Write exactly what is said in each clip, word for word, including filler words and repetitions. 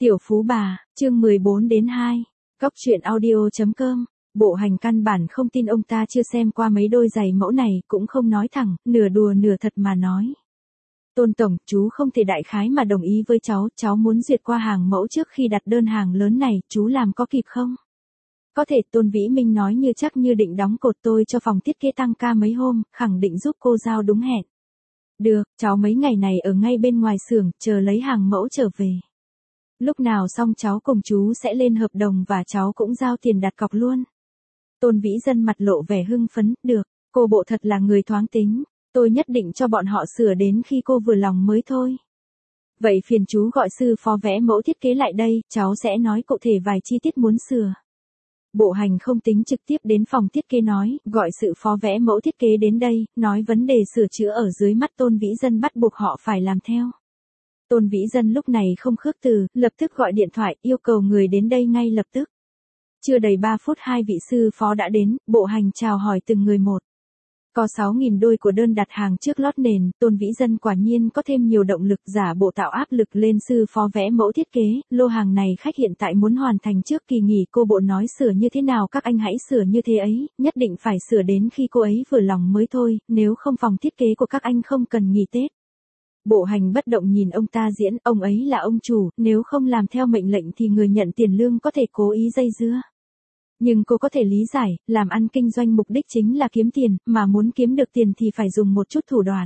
Tiểu Phú Bà, chương mười bốn đến hai. Góc truyện audio chấm com. Bộ Hành căn bản không tin ông ta chưa xem qua mấy đôi giày mẫu này, cũng không nói thẳng, nửa đùa nửa thật mà nói. Tôn tổng, chú không thể đại khái mà đồng ý với cháu, cháu muốn duyệt qua hàng mẫu trước khi đặt đơn hàng lớn này, chú làm có kịp không? Có thể. Tôn Vĩ Minh nói như chắc như định đóng cột tôi cho phòng thiết kế tăng ca mấy hôm, khẳng định giúp cô giao đúng hẹn. Được, cháu mấy ngày này ở ngay bên ngoài xưởng, chờ lấy hàng mẫu trở về. Lúc nào xong cháu cùng chú sẽ lên hợp đồng và cháu cũng giao tiền đặt cọc luôn. Tôn Vĩ Dân mặt lộ vẻ hưng phấn, được, cô bộ thật là người thoáng tính, tôi nhất định cho bọn họ sửa đến khi cô vừa lòng mới thôi. Vậy phiền chú gọi sư phó vẽ mẫu thiết kế lại đây, cháu sẽ nói cụ thể vài chi tiết muốn sửa. Bộ Hành không tính trực tiếp đến phòng thiết kế nói, gọi sự phó vẽ mẫu thiết kế đến đây, nói vấn đề sửa chữa ở dưới mắt Tôn Vĩ Dân bắt buộc họ phải làm theo. Tôn Vĩ Dân lúc này không khước từ, lập tức gọi điện thoại, yêu cầu người đến đây ngay lập tức. Chưa đầy ba phút hai vị sư phó đã đến, Bộ Hành chào hỏi từng người một. Có sáu nghìn đôi của đơn đặt hàng trước lót nền, Tôn Vĩ Dân quả nhiên có thêm nhiều động lực giả bộ tạo áp lực lên sư phó vẽ mẫu thiết kế, lô hàng này khách hiện tại muốn hoàn thành trước kỳ nghỉ, cô bộ nói sửa như thế nào các anh hãy sửa như thế ấy, nhất định phải sửa đến khi cô ấy vừa lòng mới thôi, nếu không phòng thiết kế của các anh không cần nghỉ Tết. Bộ Hành bất động nhìn ông ta diễn, ông ấy là ông chủ, nếu không làm theo mệnh lệnh thì người nhận tiền lương có thể cố ý dây dưa. Nhưng cô có thể lý giải, làm ăn kinh doanh mục đích chính là kiếm tiền, mà muốn kiếm được tiền thì phải dùng một chút thủ đoạn.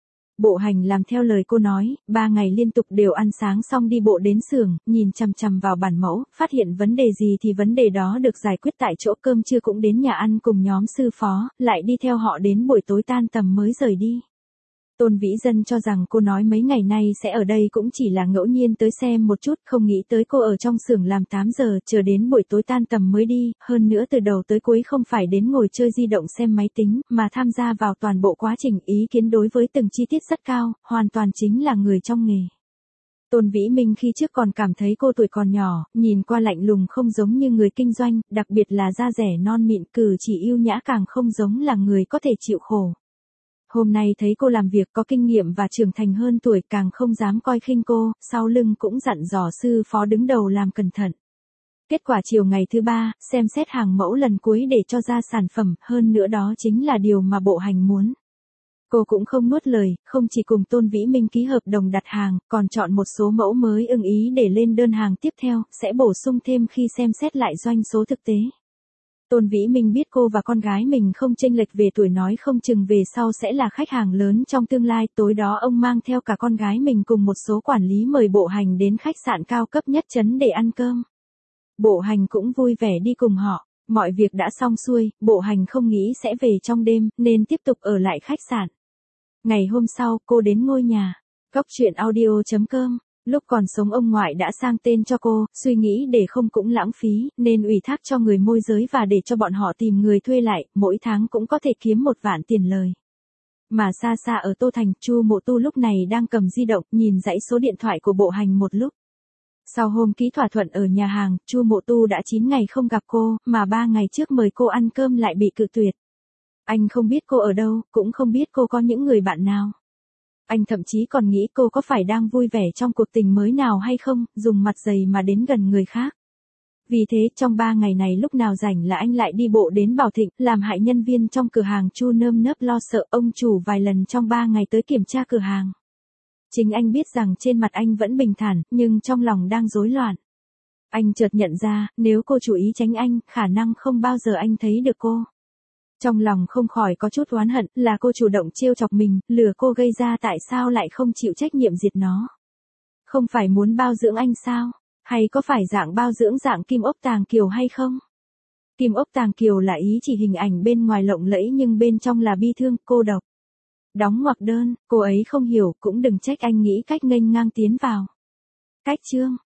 Bộ Hành làm theo lời cô nói, ba ngày liên tục đều ăn sáng xong đi bộ đến xưởng, nhìn chằm chằm vào bản mẫu, phát hiện vấn đề gì thì vấn đề đó được giải quyết tại chỗ, cơm trưa cũng đến nhà ăn cùng nhóm sư phó, lại đi theo họ đến buổi tối tan tầm mới rời đi. Tôn Vĩ Dân cho rằng cô nói mấy ngày nay sẽ ở đây cũng chỉ là ngẫu nhiên tới xem một chút, không nghĩ tới cô ở trong xưởng làm tám giờ, chờ đến buổi tối tan tầm mới đi, hơn nữa từ đầu tới cuối không phải đến ngồi chơi di động xem máy tính, mà tham gia vào toàn bộ quá trình, ý kiến đối với từng chi tiết rất cao, hoàn toàn chính là người trong nghề. Tôn Vĩ Minh khi trước còn cảm thấy cô tuổi còn nhỏ, nhìn qua lạnh lùng không giống như người kinh doanh, đặc biệt là da rẻ non mịn, cử chỉ yêu nhã càng không giống là người có thể chịu khổ. Hôm nay thấy cô làm việc có kinh nghiệm và trưởng thành hơn tuổi, càng không dám coi khinh cô, sau lưng cũng dặn dò sư phó đứng đầu làm cẩn thận. Kết quả chiều ngày thứ ba, xem xét hàng mẫu lần cuối để cho ra sản phẩm, hơn nữa đó chính là điều mà Bộ Hành muốn. Cô cũng không nuốt lời, không chỉ cùng Tôn Vĩ Minh ký hợp đồng đặt hàng, còn chọn một số mẫu mới ưng ý để lên đơn hàng tiếp theo, sẽ bổ sung thêm khi xem xét lại doanh số thực tế. Tôn Vĩ Minh biết cô và con gái mình không chênh lệch về tuổi, nói không chừng về sau sẽ là khách hàng lớn trong tương lai, tối đó ông mang theo cả con gái mình cùng một số quản lý mời Bộ Hành đến khách sạn cao cấp nhất trấn để ăn cơm. Bộ Hành cũng vui vẻ đi cùng họ, mọi việc đã xong xuôi, Bộ Hành không nghĩ sẽ về trong đêm, nên tiếp tục ở lại khách sạn. Ngày hôm sau, cô đến ngôi nhà, góc truyện audio chấm com. Lúc còn sống ông ngoại đã sang tên cho cô, suy nghĩ để không cũng lãng phí, nên ủy thác cho người môi giới và để cho bọn họ tìm người thuê lại, mỗi tháng cũng có thể kiếm một vạn tiền lời. Mà xa xa ở Tô Thành, Chu Mộ Tu lúc này đang cầm di động, nhìn dãy số điện thoại của Bộ Hành một lúc. Sau hôm ký thỏa thuận ở nhà hàng, Chu Mộ Tu đã chín ngày không gặp cô, mà ba ngày trước mời cô ăn cơm lại bị cự tuyệt. Anh không biết cô ở đâu, cũng không biết cô có những người bạn nào. Anh thậm chí còn nghĩ cô có phải đang vui vẻ trong cuộc tình mới nào hay không, dùng mặt dày mà đến gần người khác. Vì thế, trong ba ngày này lúc nào rảnh là anh lại đi bộ đến Bảo Thịnh, làm hại nhân viên trong cửa hàng Chu nơm nớp lo sợ, ông chủ vài lần trong ba ngày tới kiểm tra cửa hàng. Chính anh biết rằng trên mặt anh vẫn bình thản, nhưng trong lòng đang rối loạn. Anh chợt nhận ra, nếu cô chú ý tránh anh, khả năng không bao giờ anh thấy được cô. Trong lòng không khỏi có chút oán hận, là cô chủ động trêu chọc mình, lừa cô gây ra, tại sao lại không chịu trách nhiệm diệt nó. Không phải muốn bao dưỡng anh sao? Hay có phải dạng bao dưỡng dạng Kim Ốc Tàng Kiều hay không? Kim Ốc Tàng Kiều là ý chỉ hình ảnh bên ngoài lộng lẫy nhưng bên trong là bi thương, cô độc. Đóng ngoặc đơn, cô ấy không hiểu, cũng đừng trách anh nghĩ cách nghênh ngang tiến vào. Cách chương.